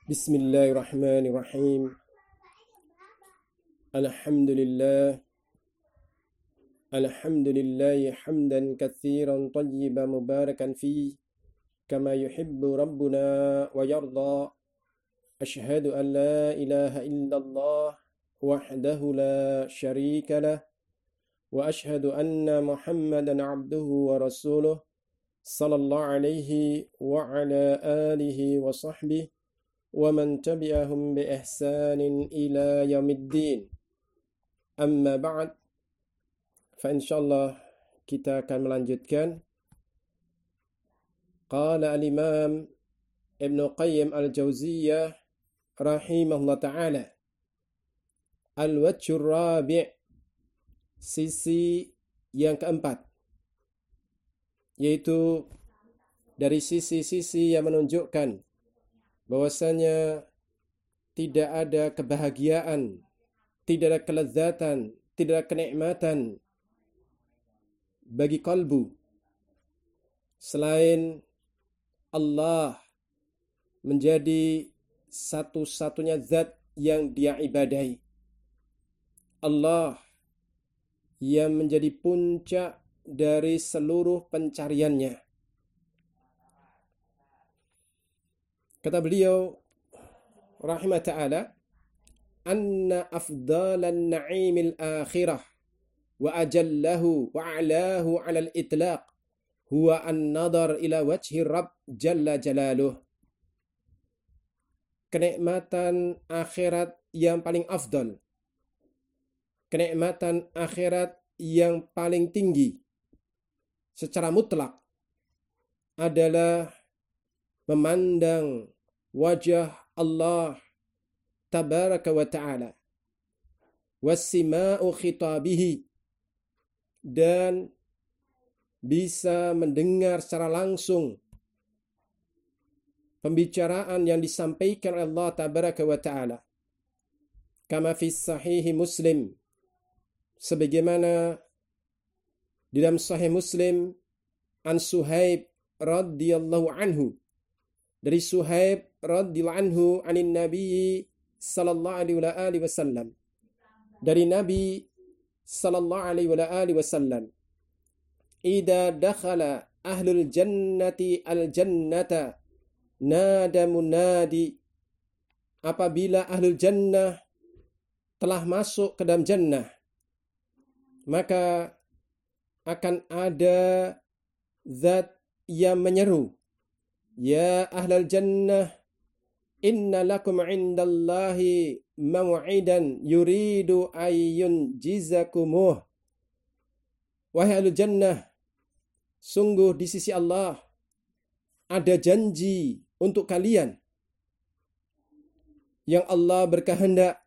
Bismillahirrahmanirrahim. Alhamdulillah. Alhamdulillahi hamdan katsiran tayyiban mubarakan fi kama yuhibbu rabbuna wa yarda. Ashhadu an la ilaha illallah wahdahu la syarika lah wa ashhadu anna Muhammadan abduhu wa rasuluh sallallahu alaihi wa ala alihi wa sahbihi wa man tabi'ahum bi ihsanin ila yaumiddin. Amma ba'd, fa insyaallah kita akan melanjutkan. Qala al-Imam Ibn Qayyim al-Jauziyah rahimahullah ta'ala, al-wajhur rabi', sisi yang keempat, yaitu dari sisi-sisi yang menunjukkan bahwasanya tidak ada kebahagiaan, tidak ada kelezatan, tidak ada kenikmatan bagi kalbu selain Allah menjadi satu-satunya zat yang dia ibadahi. Allah yang menjadi puncak dari seluruh pencariannya. Kata beliau rahimah ta'ala, anna afdalan na'imil akhirah wa ajallahu wa a'lahu 'alal itlaq huwa an-nadar ila wajhi rabb jalla jalaluh. Kenikmatan akhirat yang paling afdal, kenikmatan akhirat yang paling tinggi secara mutlak adalah memandang wajah Allah tabaraka wa ta'ala, wassima'u khitabihi, dan bisa mendengar secara langsung pembicaraan yang disampaikan oleh Allah tabaraka wa ta'ala. Kama fi sahihi Muslim, sebagaimana di dalam sahih Muslim, an Suhaib radhiyallahu anhu, dari Suhaib radhiyallahu anhu, anin Nabi sallallahu alaihi wasallam, dari Nabi sallallahu alaihi wasallam, idza dakhala ahlul jannati al jannata nada munadi, apabila ahlul jannah telah masuk ke dalam jannah, maka akan ada zat yang menyeru, ya ahlal jannah, inna lakum indallahi maw'idan yuridu ayyun jizakumuh. Wahai ahlul jannah, sungguh di sisi Allah ada janji untuk kalian yang Allah berkehendak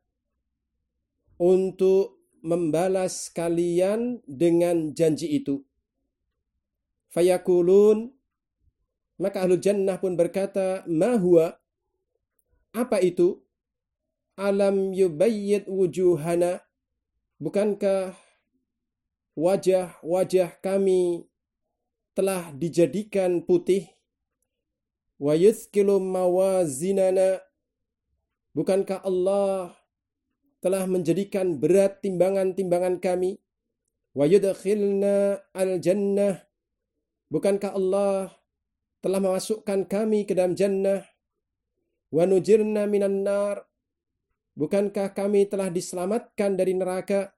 untuk membalas kalian dengan janji itu. Fayakulun, maka ahlul jannah pun berkata, ma huwa, apa itu? Alam yubayyid wujuhana, bukankah wajah-wajah kami telah dijadikan putih? Wa yuthqilu mawazinana, bukankah Allah telah menjadikan berat timbangan-timbangan kami? Wa yudkhilna al-jannah, bukankah Allah telah memasukkan kami ke dalam jannah? Wa nujirna minan nar, bukankah kami telah diselamatkan dari neraka?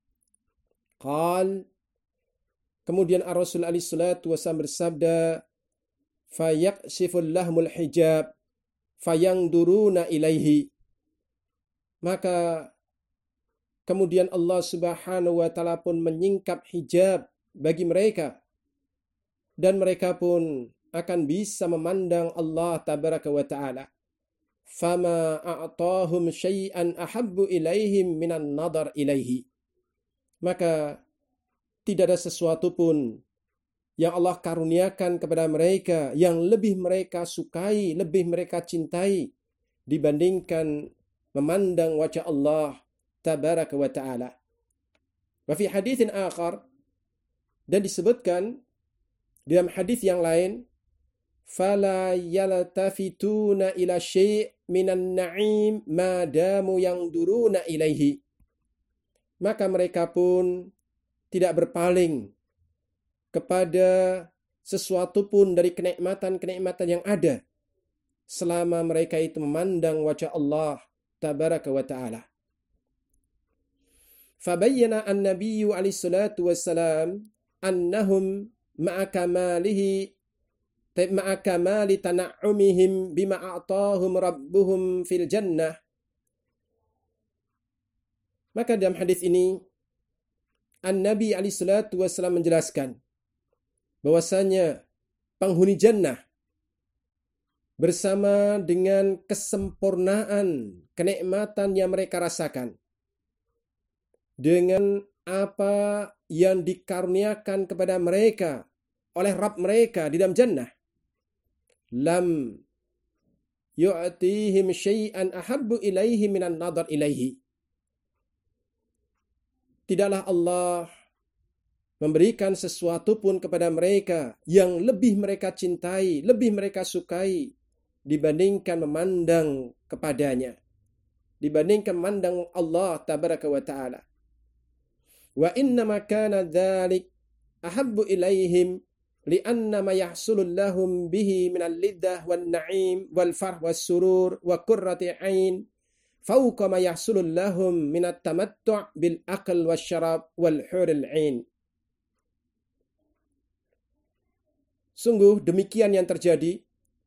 Qal, kemudian Ar-Rasul alaihi salatu wasallam bersabda, fayaqshiful lahmul hijab fayangduruna ilaihi, maka kemudian Allah Subhanahu wa taala pun menyingkap hijab bagi mereka, dan mereka pun akan bisa memandang Allah tabaraka wa ta'ala. Fama a'tahum syai'an ahabbu ilaihim minan nadar ilaihi, maka tidak ada sesuatu pun yang Allah karuniakan kepada mereka yang lebih mereka sukai, lebih mereka cintai dibandingkan memandang wajah Allah tabaraka wa ta'ala. Wa fi haditsin akhar, dan disebutkan dalam hadis yang lain, fala yaltafituna ila syai' minan na'im madamu yangduruna ilaihi. Maka mereka pun tidak berpaling kepada sesuatu pun dari kenikmatan-kenikmatan yang ada selama mereka itu memandang wajah Allah tabaraka wa ta'ala. Fabayyana an-nabiyyu alaihi salatu wassalam annahum ma'a kamali tana'umihim bima a'tahum rabbuhum fil jannah. Maka dalam hadis ini An-Nabi alaihi salatu wassalam menjelaskan bahwasanya penghuni jannah bersama dengan kesempurnaan kenikmatan yang mereka rasakan, dengan apa yang dikaruniakan kepada mereka oleh Rabb mereka di dalam jannah, lam yu'tihim syai'an ahabbu ilaihi minan nadar ilaihi. Tidaklah Allah memberikan sesuatu pun kepada mereka yang lebih mereka cintai, lebih mereka sukai dibandingkan memandang kepadanya, dibandingkan memandang Allah tabaraka wa ta'ala. Wa innama kana dzalik ahabbu ilaihim li'anna ma yahsulu lahum bihi min al-liddah wan na'im wal farh was surur wa qurrati 'ain fawqa ma yahsulu lahum min at-tamattu' bil aql wasyarab wal hurul 'ain. Sungguh demikian yang terjadi.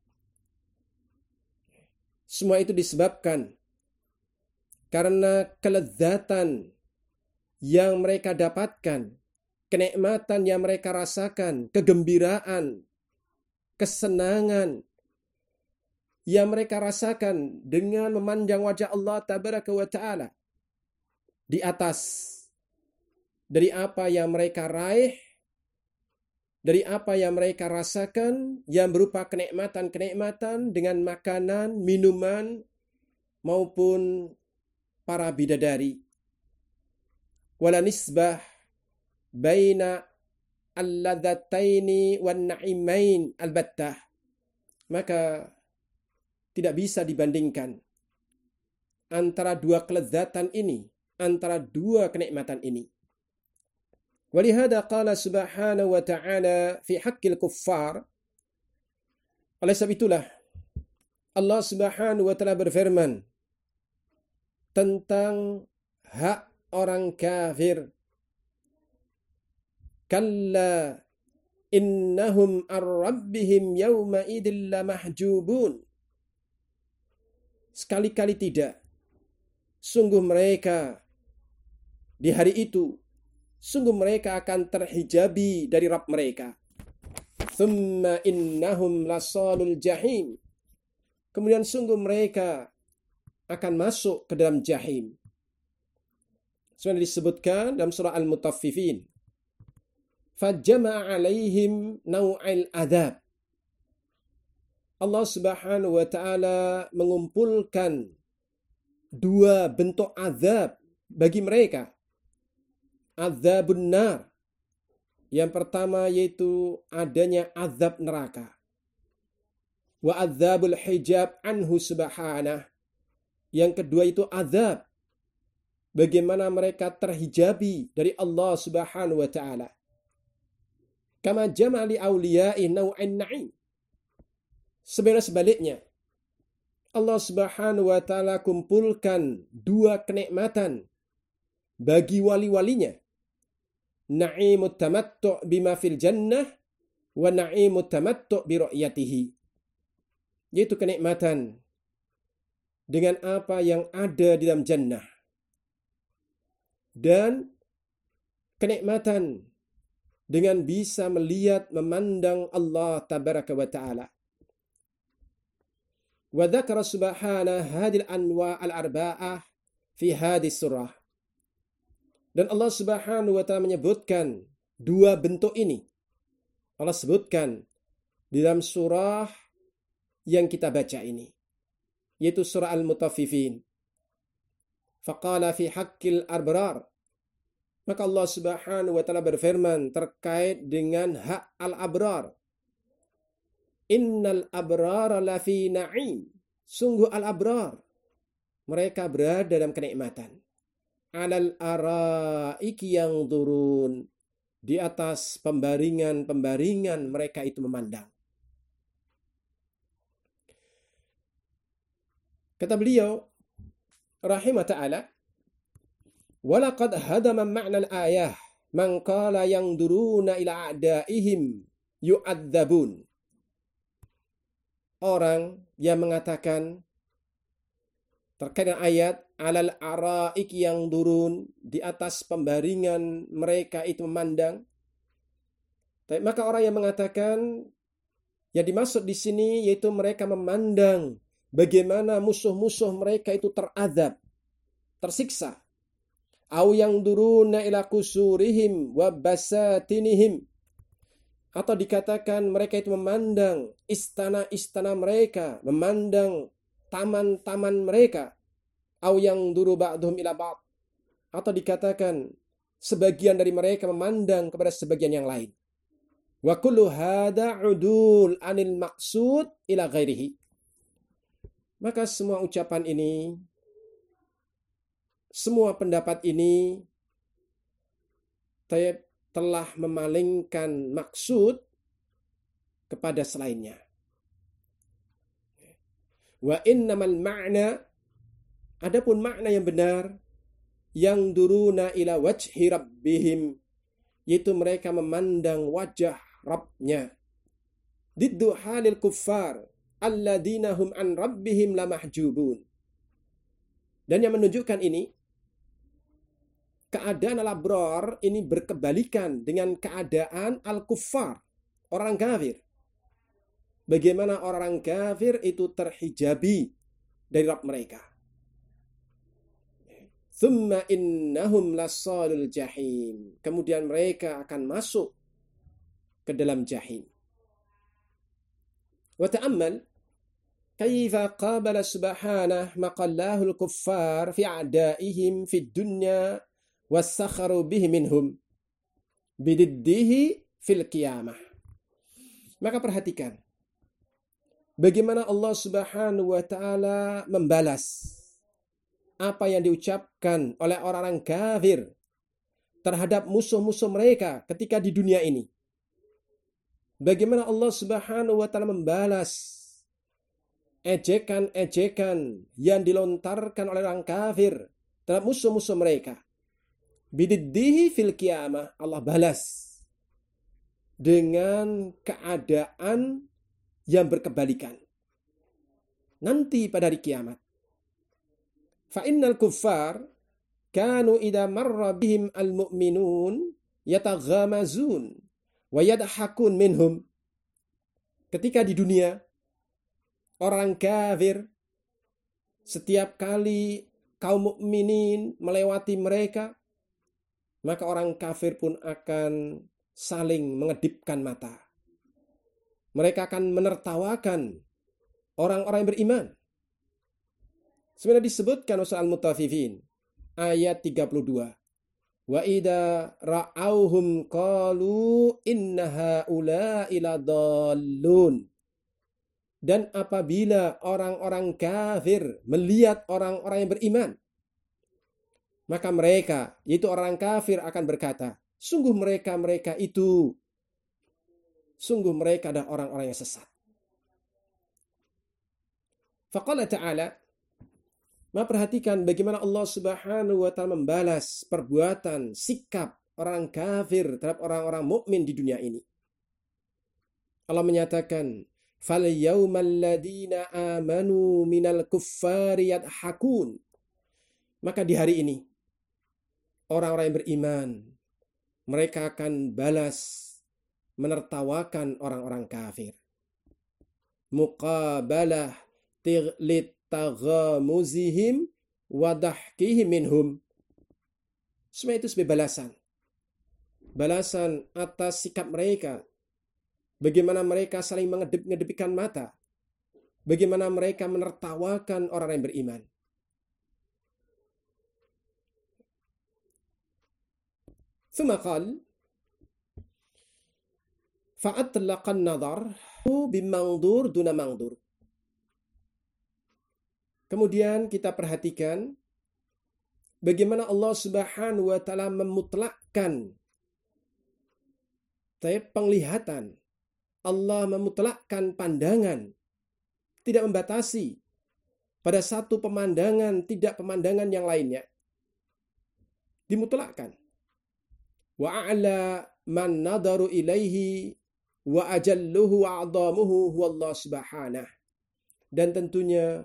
Semua itu disebabkan karena kelezatan yang mereka dapatkan, kenikmatan yang mereka rasakan, kegembiraan, kesenangan yang mereka rasakan dengan memandang wajah Allah tabaraka wa ta'ala di atas dari apa yang mereka raih, dari apa yang mereka rasakan yang berupa kenikmatan-kenikmatan dengan makanan, minuman, maupun para bidadari. Wala nisbah baina alladzataini wan na'imain albattah. Maka tidak bisa dibandingkan antara dua kelezatan ini, antara dua kenikmatan ini. Walihada qala subhanahu wa ta'ala fi haqqil kuffar. Oleh sebab itulah Allah subhanahu wa ta'ala berfirman tentang hak orang kafir. Kalla innahum ar-rabbihim yawma idil lamahjubun. Sekali-kali tidak. Sungguh mereka di hari itu, sungguh mereka akan terhijabi dari Rabb mereka. Thumma innahum lasalul jahim. Kemudian sungguh mereka akan masuk ke dalam jahim. Sudah disebutkan dalam surah Al-Mutaffifin. Fajjama'a alaihim naw'il adab. Allah subhanahu wa ta'ala mengumpulkan dua bentuk azab bagi mereka. Azabun nar. Yang pertama yaitu adanya azab neraka. Wa azabul hijab anhu subhanah. Yang kedua itu azab bagaimana mereka terhijabi dari Allah subhanahu wa ta'ala. Kama jama'li awliya'i naw'in na'im. Sebaliknya, Allah subhanahu wa ta'ala kumpulkan dua kenikmatan bagi wali-walinya. Na'imut tamattu' bima fil jannah wa na'imut tamattu' bi ru'yatihi. Yaitu kenikmatan dengan apa yang ada di dalam jannah. Dan kenikmatan dengan bisa melihat, memandang Allah tabaraka wa ta'ala. Wa dzakara subhanahu hadil anwa' al-arba'ah fi hadis surah. Dan Allah subhanahu wa ta'ala menyebutkan dua bentuk ini. Allah sebutkan di dalam surah yang kita baca ini, yaitu surah Al-Mutaffifin. Faqala fi haqqil abrar. Maka Allah subhanahu wa ta'ala berfirman terkait dengan hak al-abrar. Innal abrara lafi na'im. Sungguh al-abrar, mereka berada dalam kenikmatan. Alal araiki yang turun, di atas pembaringan-pembaringan mereka itu memandang. Kata beliau rahimah ta'ala, walaqad hadama ma'na al-ayah man qala yang duruna ila a'daihim yu'adzabun. Orang yang mengatakan terkait dengan ayat alal araik yang turun, di atas pembaringan mereka itu memandang. Maka orang yang mengatakan yang dimaksud di sini yaitu mereka memandang bagaimana musuh-musuh mereka itu terazab, tersiksa. Au yang duruna ila kusurihim wa basatinihim. Atau dikatakan mereka itu memandang istana-istana mereka, memandang taman-taman mereka. Au yang duru ba'duhum ila ba'd. Atau dikatakan sebagian dari mereka memandang kepada sebagian yang lain. Wa kullu hadha udul anil maqsud ila ghairihi. Maka semua ucapan ini, semua pendapat ini telah memalingkan maksud kepada selainnya. Wa innamal ma'na, adapun makna yang benar, yang duruna ila wajhi rabbihim, yaitu mereka memandang wajah Rabbnya. Diddu halil kuffar alladina hum an rabbihim lamahjubun. Dan yang menunjukkan ini, keadaan al-abrar ini berkebalikan dengan keadaan al-kuffar, orang kafir. Bagaimana orang kafir itu terhijabi dari Rabb mereka. Thumma innahum lasalul jahim. Kemudian mereka akan masuk ke dalam jahim. Wa ta'ammal kaifa qabala subhanahu maqallahul kuffar fi a'daihim fid dunya wasakharu bihi minhum bididdihi fil qiyamah. Maka perhatikan bagaimana Allah Subhanahu wa taala membalas apa yang diucapkan oleh orang-orang kafir terhadap musuh-musuh mereka ketika di dunia ini. Bagaimana Allah Subhanahu wa taala membalas ejekan-ejekan yang dilontarkan oleh orang kafir terhadap musuh-musuh mereka. Bididdihi fil qiyamah, Allah balas dengan keadaan yang berkebalikan nanti pada hari kiamat. Fa innal kuffar kanu idza marra bihim al-mu'minun yataghamazun wa yadhakun minhum. Ketika di dunia orang kafir, setiap kali kaum mukminin melewati mereka, maka orang kafir pun akan saling mengedipkan mata. Mereka akan menertawakan orang-orang yang beriman. Sebenarnya disebutkan oleh Al-Mutaffifin ayat 32. Wa idza ra'auhum qalu inna haula'i ladallun. Dan apabila orang-orang kafir melihat orang-orang yang beriman, maka mereka, yaitu orang kafir, akan berkata, sungguh mereka adalah orang-orang yang sesat. Faqala ta'ala, maka perhatikan bagaimana Allah Subhanahu wa taala membalas perbuatan, sikap orang kafir terhadap orang-orang mukmin di dunia ini. Allah menyatakan, fal yaumal ladina amanu minal kuffari yadhakun. Maka di hari ini orang-orang yang beriman mereka akan balas menertawakan orang-orang kafir. Muqabalah litaghamuzihim wa dahkihim minhum. Semua itu sebagai balasan. Balasan atas sikap mereka. Bagaimana mereka saling mengedip-ngedipkan mata. Bagaimana mereka menertawakan orang yang beriman. Tsumma qala Fa'atlaqan nadar bimangdur duna mangdur. Kemudian kita perhatikan bagaimana Allah Subhanahu wa taala memutlakkan penglihatan. Allah memutlakkan pandangan, tidak membatasi pada satu pemandangan, tidak pemandangan yang lainnya. Dimutlakkan. Wa a'la man nadaru ilaihi wa ajalluhu wa a'damuhu huwa Allah Subhanahu. Dan tentunya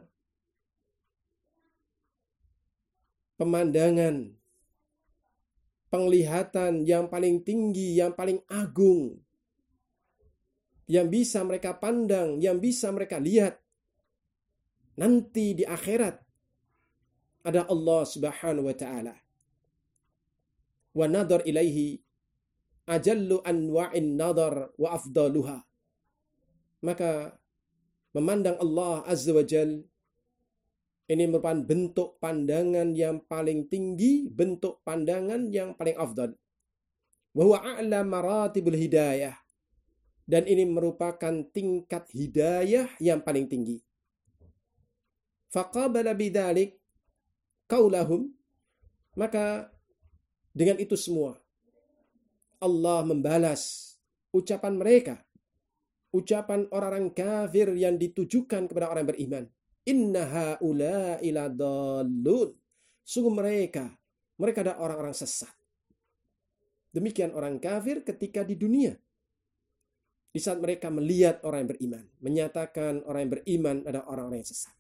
pemandangan, penglihatan yang paling tinggi, yang paling agung, yang bisa mereka pandang, yang bisa mereka lihat nanti di akhirat ada Allah Subhanahu wa taala. Wa nadar ilaihi ajallu anwa'in nadar wa afdaluha. Maka memandang Allah Azza wa Jal ini merupakan bentuk pandangan yang paling tinggi, bentuk pandangan yang paling afdal. Wa huwa a'la maratibul hidayah. Dan ini merupakan tingkat hidayah yang paling tinggi. Faqabala bidzalik qaulahum, maka dengan itu semua Allah membalas ucapan mereka, ucapan orang-orang kafir yang ditujukan kepada orang beriman. Inna haula'i ladallun. Sungguh mereka adalah orang-orang sesat. Demikian orang kafir ketika di dunia. Di saat mereka melihat orang yang beriman, menyatakan orang yang beriman adalah orang-orang yang sesat.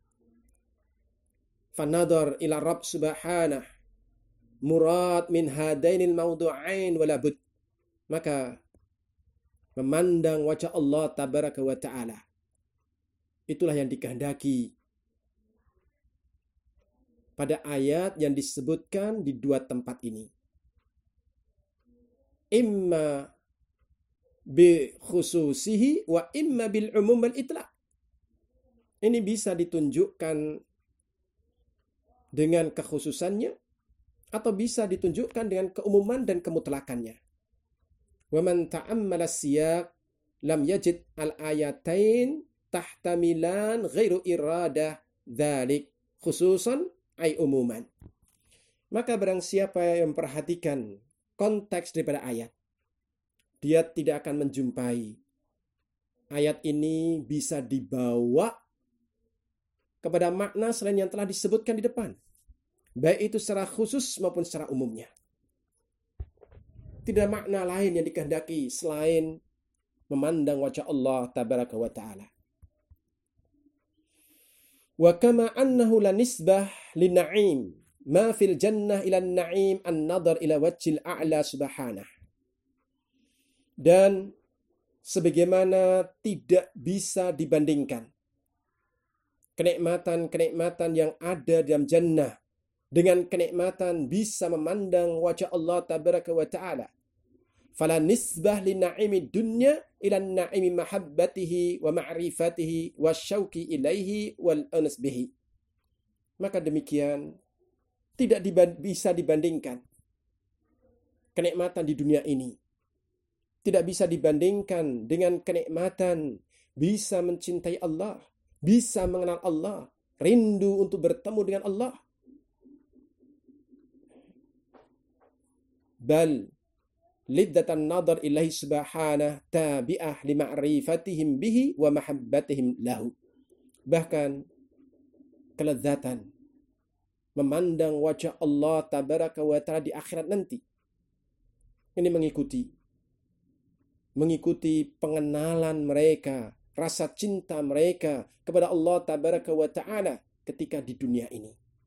Fanadar ila Rabb subhanah murad min hadainil mawdu'ain walabud. Maka memandang wajah Allah tabaraka wa ta'ala, itulah yang dikehendaki pada ayat yang disebutkan di dua tempat ini. Imma bi khususihi wa imma bil umum wal itlaq. Ini bisa ditunjukkan dengan kekhususannya atau bisa ditunjukkan dengan keumuman dan kemutlakannya. Wa man ta'ammala siyaq lam yajid al ayatain tahtamilan ghairu iradah dzalik khususan ay umuman. Maka barang siapa yang memperhatikan konteks daripada ayat, dia tidak akan menjumpai ayat ini bisa dibawa kepada makna selain yang telah disebutkan di depan. Baik itu secara khusus maupun secara umumnya. Tidak makna lain yang dikehendaki selain memandang wajah Allah tabaraka wa ta'ala. Wa kama annahu la nisbah lin-na'im ma fil jannah ila an-na'im an-nadar ila wajhil a'la subhanah. Dan sebagaimana tidak bisa dibandingkan kenikmatan-kenikmatan yang ada dalam jannah dengan kenikmatan bisa memandang wajah Allah tabaraka wa ta'ala. Fala nisbah li na'imi dunya ila na'imi mahabbatihi wa ma'rifatihi wa syauqi ilaihi wal anas bihi. Maka demikian tidak bisa dibandingkan kenikmatan di dunia ini. Tidak bisa dibandingkan dengan kenikmatan bisa mencintai Allah, bisa mengenal Allah, rindu untuk bertemu dengan Allah. Bal liddatan nadar ilahi subhanah tabi'ah li ma'rifatihim bihi wa mahabbatihim lahu. Bahkan kelezatan memandang wajah Allah tabaraka wa ta'ala di akhirat nanti ini mengikuti pengenalan mereka, rasa cinta mereka kepada Allah tabaraka wa ta'ala ketika di dunia ini.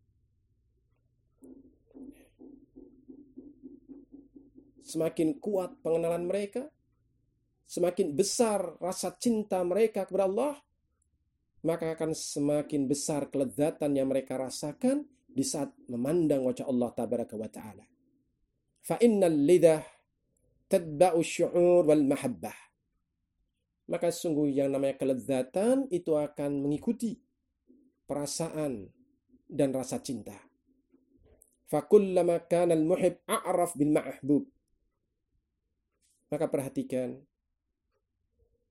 Semakin kuat pengenalan mereka, semakin besar rasa cinta mereka kepada Allah, maka akan semakin besar kelezatan yang mereka rasakan di saat memandang wajah Allah tabaraka wa ta'ala. Fa innal lidah tadba'u syu'ur wal mahabbah. Maka sungguh yang namanya kelezatan itu akan mengikuti perasaan dan rasa cinta. Fa kullama kana al-muhib a'raf bil ma'hbub. Maka perhatikan,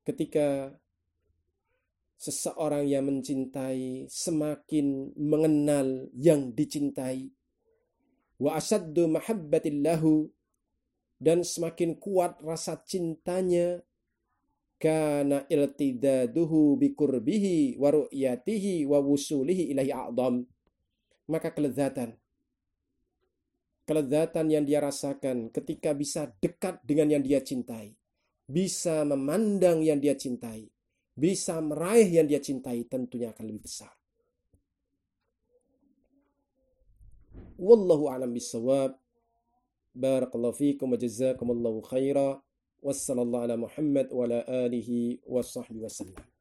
ketika seseorang yang mencintai semakin mengenal yang dicintai, wa asaddu mahabbatillahu, dan semakin kuat rasa cintanya, kana iltidaduhu biqurbihi wa ru'yatihi wa wusulihi ilaihi a'dham, maka kelezatan yang dia rasakan ketika bisa dekat dengan yang dia cintai, bisa memandang yang dia cintai, bisa meraih yang dia cintai, tentunya akan lebih besar. Wallahu a'lam bissawab. Barakallahu fiikum wa jazakumullahu khaira. Wassallallahu ala Muhammad wa ala alihi wa sahbihi wasallam.